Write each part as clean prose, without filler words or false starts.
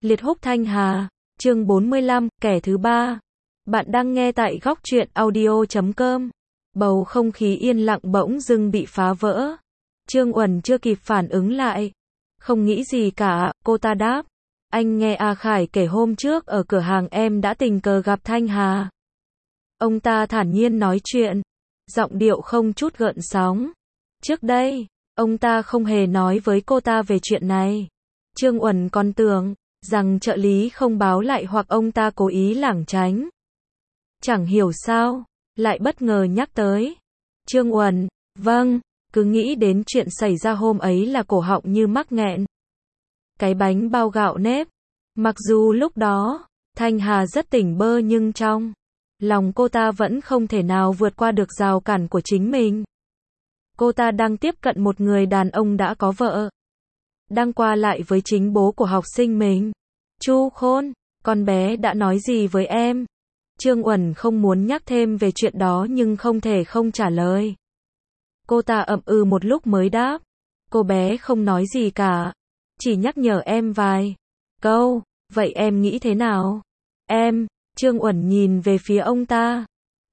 Liệt húc Thanh Hà, chương 45, kẻ thứ ba. Bạn đang nghe tại góc truyện audio.com. Bầu không khí yên lặng bỗng dưng bị phá vỡ. Trương Uẩn chưa kịp phản ứng lại. Không nghĩ gì cả, cô ta đáp. Anh nghe A Khải kể hôm trước ở cửa hàng em đã tình cờ gặp Thanh Hà. Ông ta thản nhiên nói chuyện, giọng điệu không chút gợn sóng. Trước đây, ông ta không hề nói với cô ta về chuyện này. Trương Uẩn còn tưởng rằng trợ lý không báo lại hoặc ông ta cố ý lảng tránh. Chẳng hiểu sao, lại bất ngờ nhắc tới. Trương Uẩn, vâng, cứ nghĩ đến chuyện xảy ra hôm ấy là cổ họng như mắc nghẹn. Cái bánh bao gạo nếp. Mặc dù lúc đó, Thanh Hà rất tỉnh bơ nhưng trong lòng cô ta vẫn không thể nào vượt qua được rào cản của chính mình. Cô ta đang tiếp cận một người đàn ông đã có vợ. Đang qua lại với chính bố của học sinh mình. Chu Khôn, con bé đã nói gì với em? Trương Uẩn không muốn nhắc thêm về chuyện đó nhưng không thể không trả lời. Cô ta ậm ừ một lúc mới đáp. Cô bé không nói gì cả. Chỉ nhắc nhở em vài câu. Vậy em nghĩ thế nào? Em, Trương Uẩn nhìn về phía ông ta.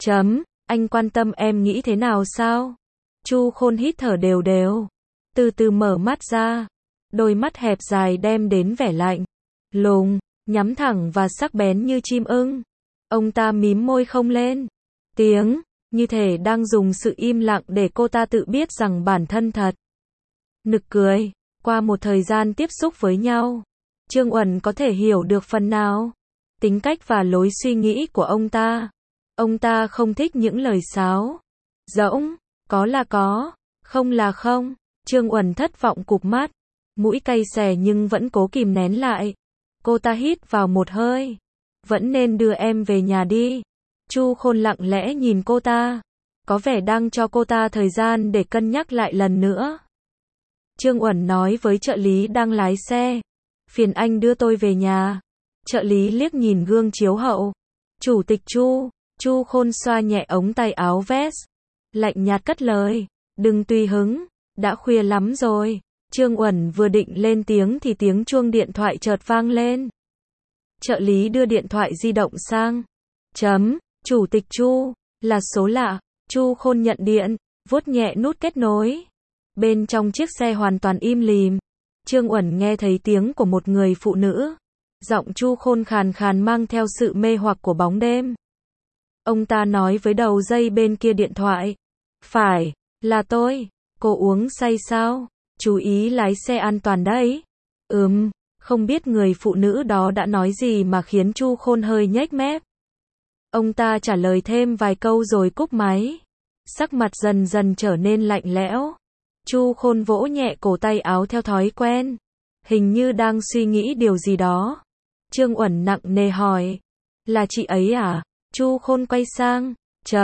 Anh quan tâm em nghĩ thế nào sao? Chu Khôn hít thở đều đều. Từ từ mở mắt ra. Đôi mắt hẹp dài đem đến vẻ lạnh lùng, nhắm thẳng và sắc bén như chim ưng. Ông ta mím môi không lên tiếng, như thể đang dùng sự im lặng để cô ta tự biết rằng bản thân thật nực cười. Qua một thời gian tiếp xúc với nhau, Trương Uẩn có thể hiểu được phần nào tính cách và lối suy nghĩ của ông ta. Ông ta không thích những lời sáo rỗng, có là có, không là không. Trương Uẩn thất vọng cụp mắt, mũi cay xè nhưng vẫn cố kìm nén lại. Cô ta hít vào một hơi. Vẫn nên đưa em về nhà đi. Chu Khôn lặng lẽ nhìn cô ta, có vẻ đang cho cô ta thời gian để cân nhắc lại lần nữa. Trương Uẩn nói với trợ lý đang lái xe. Phiền anh đưa tôi về nhà. Trợ lý liếc nhìn gương chiếu hậu. Chủ tịch Chu. Chu Khôn xoa nhẹ ống tay áo vest. Lạnh nhạt cất lời. Đừng tùy hứng. Đã khuya lắm rồi. Trương Uẩn vừa định lên tiếng thì tiếng chuông điện thoại chợt vang lên. Trợ lý đưa điện thoại di động sang. Chủ tịch Chu. Là số lạ. Chu Khôn nhận điện, vuốt nhẹ nút kết nối. Bên trong chiếc xe hoàn toàn im lìm. Trương Uẩn nghe thấy tiếng của một người phụ nữ. Giọng Chu Khôn khàn khàn mang theo sự mê hoặc của bóng đêm. Ông ta nói với đầu dây bên kia điện thoại. Phải, là tôi. Cô uống say sao? Chú ý lái xe an toàn đấy. Không biết người phụ nữ đó đã nói gì mà khiến Chu Khôn hơi nhếch mép. Ông ta trả lời thêm vài câu rồi cúp máy. Sắc mặt dần dần trở nên lạnh lẽo. Chu Khôn vỗ nhẹ cổ tay áo theo thói quen. Hình như đang suy nghĩ điều gì đó. Trương Uẩn nặng nề hỏi. Là chị ấy à? Chu Khôn quay sang.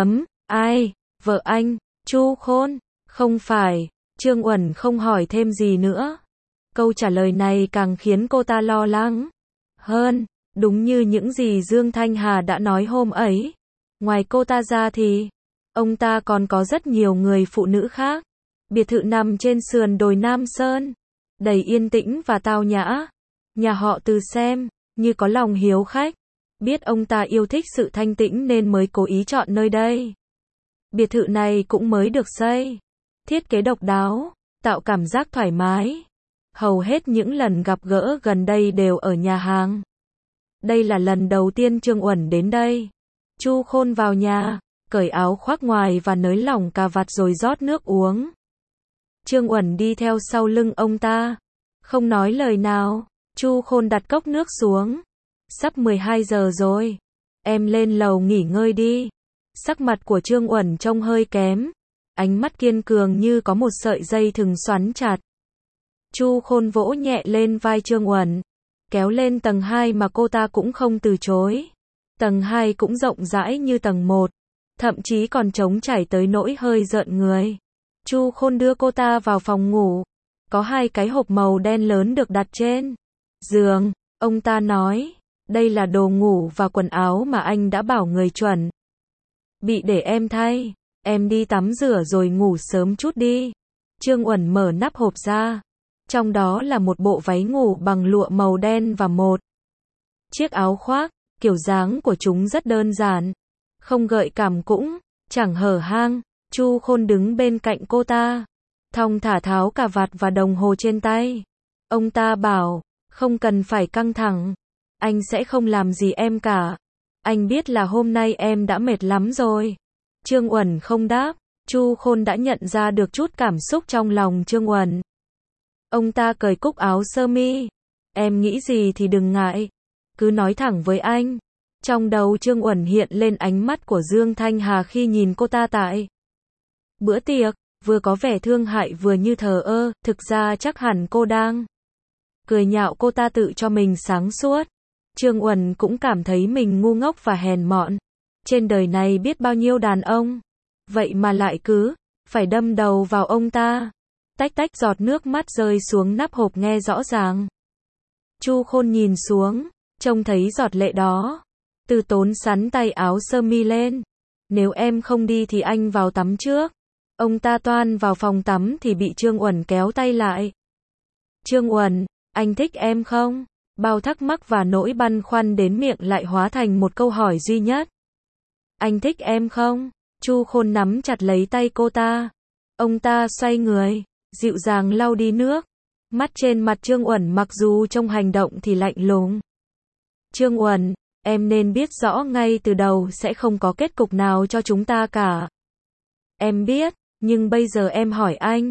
Ai? Vợ anh? Chu Khôn. Không phải. Trương Uẩn không hỏi thêm gì nữa. Câu trả lời này càng khiến cô ta lo lắng hơn. Đúng như những gì Dương Thanh Hà đã nói hôm ấy. Ngoài cô ta ra thì ông ta còn có rất nhiều người phụ nữ khác. Biệt thự nằm trên sườn đồi Nam Sơn, đầy yên tĩnh và tao nhã. Nhà họ Từ xem như có lòng hiếu khách. Biết ông ta yêu thích sự thanh tĩnh nên mới cố ý chọn nơi đây. Biệt thự này cũng mới được xây. Thiết kế độc đáo, tạo cảm giác thoải mái. Hầu hết những lần gặp gỡ gần đây đều ở nhà hàng. Đây là lần đầu tiên Trương Uẩn đến đây. Chu Khôn vào nhà, cởi áo khoác ngoài và nới lỏng cà vạt rồi rót nước uống. Trương Uẩn đi theo sau lưng ông ta. Không nói lời nào, Chu Khôn đặt cốc nước xuống. Sắp 12 giờ rồi. Em lên lầu nghỉ ngơi đi. Sắc mặt của Trương Uẩn trông hơi kém. Ánh mắt kiên cường như có một sợi dây thừng xoắn chặt. Chu Khôn vỗ nhẹ lên vai Trương Uẩn. Kéo lên tầng 2 mà cô ta cũng không từ chối. Tầng 2 cũng rộng rãi như tầng 1. Thậm chí còn trống trải tới nỗi hơi rợn người. Chu Khôn đưa cô ta vào phòng ngủ. Có 2 cái hộp màu đen lớn được đặt trên giường. Ông ta nói. Đây là đồ ngủ và quần áo mà anh đã bảo người chuẩn bị để em thay. Em đi tắm rửa rồi ngủ sớm chút đi. Trương Uẩn mở nắp hộp ra. Trong đó là một bộ váy ngủ bằng lụa màu đen và một Chiếc áo khoác, kiểu dáng của chúng rất đơn giản, không gợi cảm cũng chẳng hở hang. Chu Khôn đứng bên cạnh cô ta, thong thả tháo cà vạt và đồng hồ trên tay. Ông ta bảo, không cần phải căng thẳng, anh sẽ không làm gì em cả. Anh biết là hôm nay em đã mệt lắm rồi. Trương Uẩn không đáp, Chu Khôn đã nhận ra được chút cảm xúc trong lòng Trương Uẩn. Ông ta cởi cúc áo sơ mi. Em nghĩ gì thì đừng ngại, cứ nói thẳng với anh. Trong đầu Trương Uẩn hiện lên ánh mắt của Dương Thanh Hà khi nhìn cô ta tại bữa tiệc, vừa có vẻ thương hại vừa như thờ ơ, thực ra chắc hẳn cô đang cười nhạo cô ta tự cho mình sáng suốt. Trương Uẩn cũng cảm thấy mình ngu ngốc và hèn mọn. Trên đời này biết bao nhiêu đàn ông, vậy mà lại cứ phải đâm đầu vào ông ta. Tách tách giọt nước mắt rơi xuống nắp hộp nghe rõ ràng. Chu Khôn nhìn xuống, trông thấy giọt lệ đó, từ tốn sắn tay áo sơ mi lên. Nếu em không đi thì anh vào tắm trước. Ông ta toan vào phòng tắm thì bị Trương Uẩn kéo tay lại. Trương Uẩn, anh thích em không? Bao thắc mắc và nỗi băn khoăn đến miệng lại hóa thành một câu hỏi duy nhất. Anh thích em không? Chu Khôn nắm chặt lấy tay cô ta. Ông ta xoay người, dịu dàng lau đi nước. Mắt trên mặt Trương Uẩn mặc dù trong hành động thì lạnh lùng. Trương Uẩn, em nên biết rõ ngay từ đầu sẽ không có kết cục nào cho chúng ta cả. Em biết, nhưng bây giờ em hỏi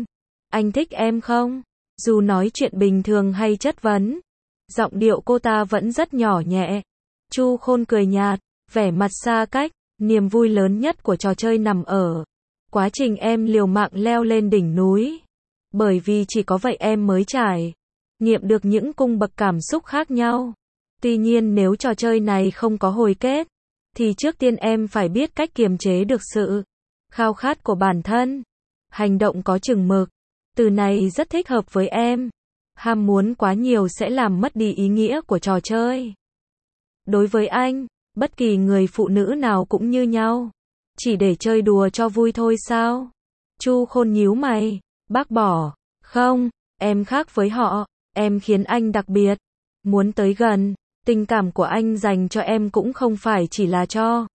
anh thích em không? Dù nói chuyện bình thường hay chất vấn, giọng điệu cô ta vẫn rất nhỏ nhẹ. Chu Khôn cười nhạt, vẻ mặt xa cách. Niềm vui lớn nhất của trò chơi nằm ở quá trình em liều mạng leo lên đỉnh núi. Bởi vì chỉ có vậy em mới trải nghiệm được những cung bậc cảm xúc khác nhau. Tuy nhiên nếu trò chơi này không có hồi kết, thì trước tiên em phải biết cách kiềm chế được sự khao khát của bản thân. Hành động có chừng mực. Từ này rất thích hợp với em. Ham muốn quá nhiều sẽ làm mất đi ý nghĩa của trò chơi. Đối với anh, bất kỳ người phụ nữ nào cũng như nhau. Chỉ để chơi đùa cho vui thôi sao? Chu Khôn nhíu mày, bác bỏ. Không, em khác với họ. Em khiến anh đặc biệt. Muốn tới gần. Tình cảm của anh dành cho em cũng không phải chỉ là cho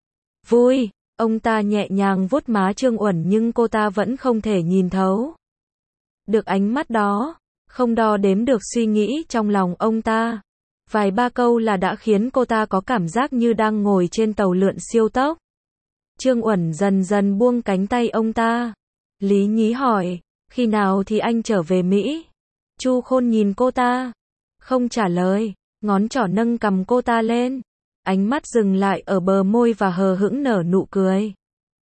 vui. Ông ta nhẹ nhàng vuốt má Trương Uẩn nhưng cô ta vẫn không thể nhìn thấu được ánh mắt đó. Không đo đếm được suy nghĩ trong lòng ông ta. Vài ba câu là đã khiến cô ta có cảm giác như đang ngồi trên tàu lượn siêu tốc. Trương Uẩn dần dần buông cánh tay ông ta. Lý nhí hỏi, khi nào thì anh trở về Mỹ? Chu Khôn nhìn cô ta, không trả lời, ngón trỏ nâng cầm cô ta lên. Ánh mắt dừng lại ở bờ môi và hờ hững nở nụ cười.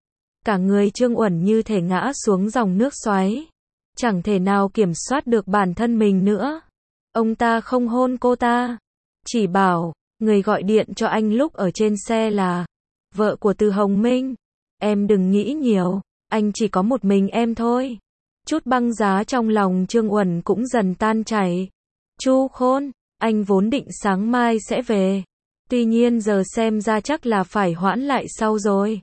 Cả người Trương Uẩn như thể ngã xuống dòng nước xoáy. Chẳng thể nào kiểm soát được bản thân mình nữa. Ông ta không hôn cô ta. Chỉ bảo, người gọi điện cho anh lúc ở trên xe là vợ của Từ Hồng Minh. Em đừng nghĩ nhiều, anh chỉ có một mình em thôi. Chút băng giá trong lòng Trương Uẩn cũng dần tan chảy. Chu Khôn, anh vốn định sáng mai sẽ về. Tuy nhiên giờ xem ra chắc là phải hoãn lại sau rồi.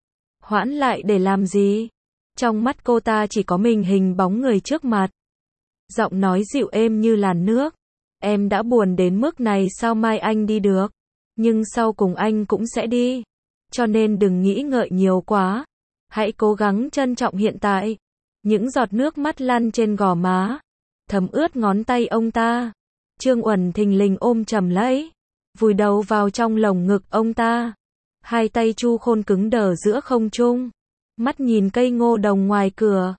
Hoãn lại để làm gì? Trong mắt cô ta chỉ có mình hình bóng người trước mặt. Giọng nói dịu êm như làn nước. Em đã buồn đến mức này sao mai anh đi được? Nhưng sau cùng anh cũng sẽ đi. Cho nên đừng nghĩ ngợi nhiều quá. Hãy cố gắng trân trọng hiện tại. Những giọt nước mắt lăn trên gò má, thấm ướt ngón tay ông ta. Trương Uẩn thình lình ôm chầm lấy, vùi đầu vào trong lồng ngực ông ta. Hai tay Chu Khôn cứng đờ giữa không trung. Mắt nhìn cây ngô đồng ngoài cửa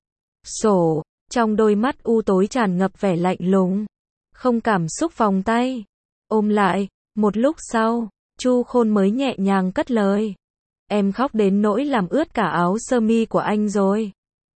sổ, trong đôi mắt u tối tràn ngập vẻ lạnh lùng. Không cảm xúc vòng tay ôm lại. Một lúc sau, Chu Khôn mới nhẹ nhàng cất lời. Em khóc đến nỗi làm ướt cả áo sơ mi của anh rồi.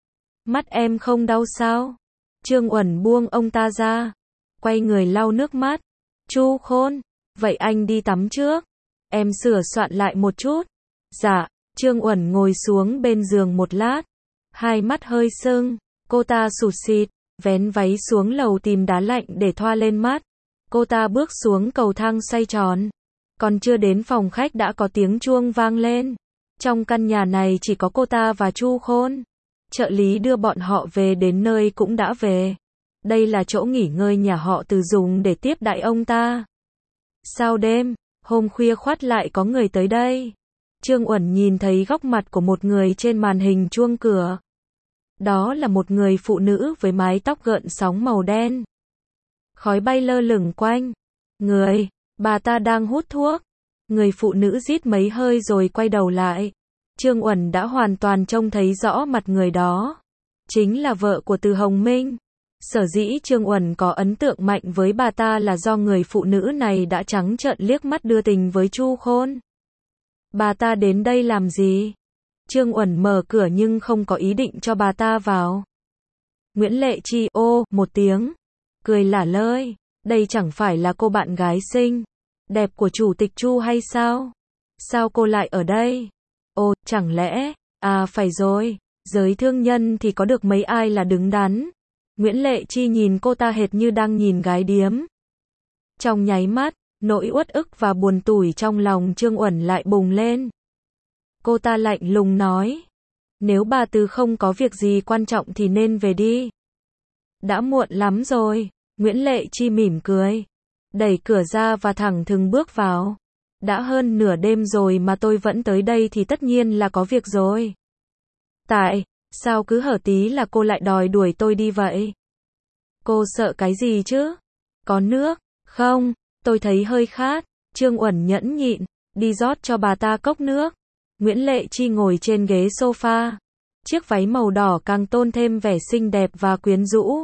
Mắt em không đau sao? Trương Uẩn buông ông ta ra, quay người lau nước mắt. Chu Khôn, vậy anh đi tắm trước. Em sửa soạn lại một chút. Dạ. Trương Uẩn ngồi xuống bên giường một lát, hai mắt hơi sưng. Cô ta sụt sịt, vén váy xuống lầu tìm đá lạnh để thoa lên mắt. Cô ta bước xuống cầu thang xoay tròn. Còn chưa đến phòng khách đã có tiếng chuông vang lên. Trong căn nhà này chỉ có cô ta và Chu Khôn. Trợ lý đưa bọn họ về đến nơi cũng đã về. Đây là chỗ nghỉ ngơi nhà họ Từ dùng để tiếp đãi ông ta. Sao đêm, hôm khuya khoắt lại có người tới đây? Trương Uẩn nhìn thấy góc mặt của một người trên màn hình chuông cửa. Đó là một người phụ nữ với mái tóc gợn sóng màu đen. Khói bay lơ lửng quanh. Bà ta đang hút thuốc. Người phụ nữ rít mấy hơi rồi quay đầu lại. Trương Uẩn đã hoàn toàn trông thấy rõ mặt người đó. Chính là vợ của Từ Hồng Minh. Sở dĩ Trương Uẩn có ấn tượng mạnh với bà ta là do người phụ nữ này đã trắng trợn liếc mắt đưa tình với Chu Khôn. Bà ta đến đây làm gì? Trương Uẩn mở cửa nhưng không có ý định cho bà ta vào. Nguyễn Lệ Chi ô một tiếng, cười lả lơi. Đây chẳng phải là cô bạn gái xinh đẹp của chủ tịch Chu hay sao? Sao cô lại ở đây? Ồ, chẳng lẽ, phải rồi, giới thương nhân thì có được mấy ai là đứng đắn. Nguyễn Lệ Chi nhìn cô ta hệt như đang nhìn gái điếm. Trong nháy mắt, nỗi uất ức và buồn tủi trong lòng Trương Uẩn lại bùng lên. Cô ta lạnh lùng nói, nếu bà Từ không có việc gì quan trọng thì nên về đi. Đã muộn lắm rồi. Nguyễn Lệ Chi mỉm cười, đẩy cửa ra và thẳng thừng bước vào. Đã hơn nửa đêm rồi mà tôi vẫn tới đây thì tất nhiên là có việc rồi. Sao cứ hở tí là cô lại đòi đuổi tôi đi vậy? Cô sợ cái gì chứ? Có nước không? Tôi thấy hơi khát. Trương Uẩn nhẫn nhịn, đi rót cho bà ta cốc nước. Nguyễn Lệ Chi ngồi trên ghế sofa. Chiếc váy màu đỏ càng tôn thêm vẻ xinh đẹp và quyến rũ.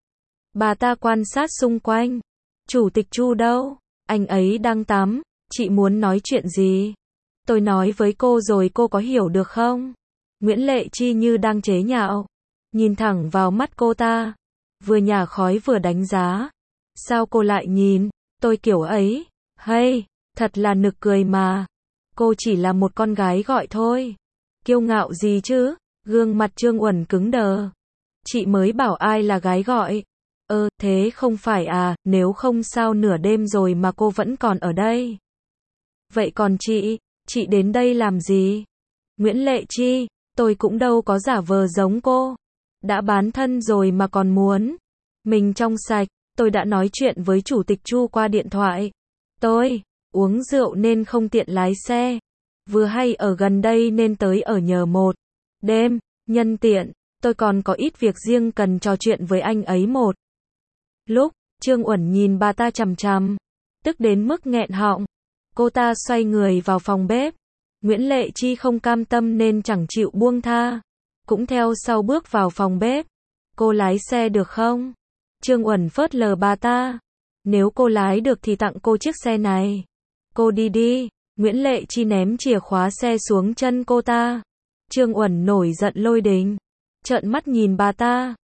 Bà ta quan sát xung quanh. Chủ tịch Chu đâu? Anh ấy đang tắm. Chị muốn nói chuyện gì? Tôi nói với cô rồi cô có hiểu được không? Nguyễn Lệ Chi như đang chế nhạo. Nhìn thẳng vào mắt cô ta. Vừa nhả khói vừa đánh giá. Sao cô lại nhìn tôi kiểu ấy? Hay, thật là nực cười mà. Cô chỉ là một con gái gọi thôi. Kiêu ngạo gì chứ? Gương mặt Trương Uẩn cứng đờ. Chị mới bảo ai là gái gọi. Thế không phải nếu không sao nửa đêm rồi mà cô vẫn còn ở đây. Vậy còn chị đến đây làm gì? Nguyễn Lệ Chi, tôi cũng đâu có giả vờ giống cô. Đã bán thân rồi mà còn muốn mình trong sạch. Tôi đã nói chuyện với chủ tịch Chu qua điện thoại. Tôi uống rượu nên không tiện lái xe. Vừa hay ở gần đây nên tới ở nhờ một đêm. Nhân tiện, tôi còn có ít việc riêng cần trò chuyện với anh ấy một lúc. Trương Uẩn nhìn bà ta chằm chằm, tức đến mức nghẹn họng. Cô ta xoay người vào phòng bếp. Nguyễn Lệ Chi không cam tâm nên chẳng chịu buông tha, cũng theo sau bước vào phòng bếp. Cô lái xe được không? Trương Uẩn phớt lờ bà ta. Nếu cô lái được thì tặng cô chiếc xe này. Cô đi đi. Nguyễn Lệ Chi ném chìa khóa xe xuống chân cô ta. Trương Uẩn nổi giận lôi đình, trợn mắt nhìn bà ta.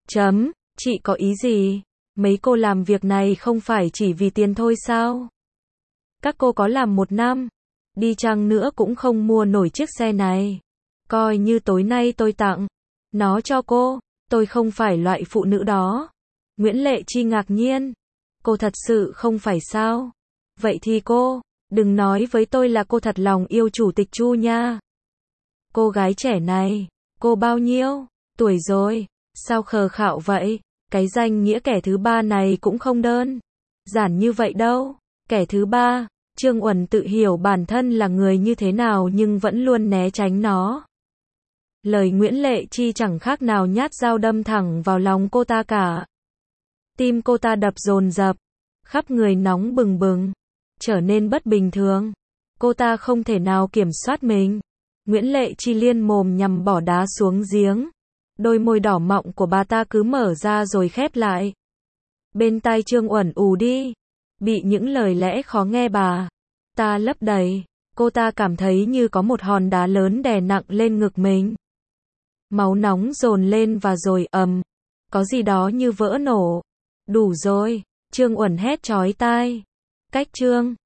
Chị có ý gì? Mấy cô làm việc này không phải chỉ vì tiền thôi sao? Các cô có làm 1 năm, đi chăng nữa cũng không mua nổi chiếc xe này. Coi như tối nay tôi tặng nó cho cô. Tôi không phải loại phụ nữ đó. Nguyễn Lệ Chi ngạc nhiên. Cô thật sự không phải sao? Vậy thì cô đừng nói với tôi là cô thật lòng yêu chủ tịch Chu nha. Cô gái trẻ này, cô bao nhiêu tuổi rồi? Sao khờ khạo vậy? Cái danh nghĩa kẻ thứ ba này cũng không đơn giản như vậy đâu. Kẻ thứ ba, Trương Uẩn tự hiểu bản thân là người như thế nào nhưng vẫn luôn né tránh nó. Lời Nguyễn Lệ Chi chẳng khác nào nhát dao đâm thẳng vào lòng cô ta cả. Tim cô ta đập dồn dập, khắp người nóng bừng bừng, trở nên bất bình thường. Cô ta không thể nào kiểm soát mình. Nguyễn Lệ Chi liên mồm nhằm bỏ đá xuống giếng. Đôi môi đỏ mọng của bà ta cứ mở ra rồi khép lại. Bên tai Trương Uẩn ù đi. Bị những lời lẽ khó nghe bà ta lấp đầy, cô ta cảm thấy như có một hòn đá lớn đè nặng lên ngực mình. Máu nóng dồn lên và rồi có gì đó như vỡ nổ. Đủ rồi, Trương Uẩn hét chói tai. Cách Trương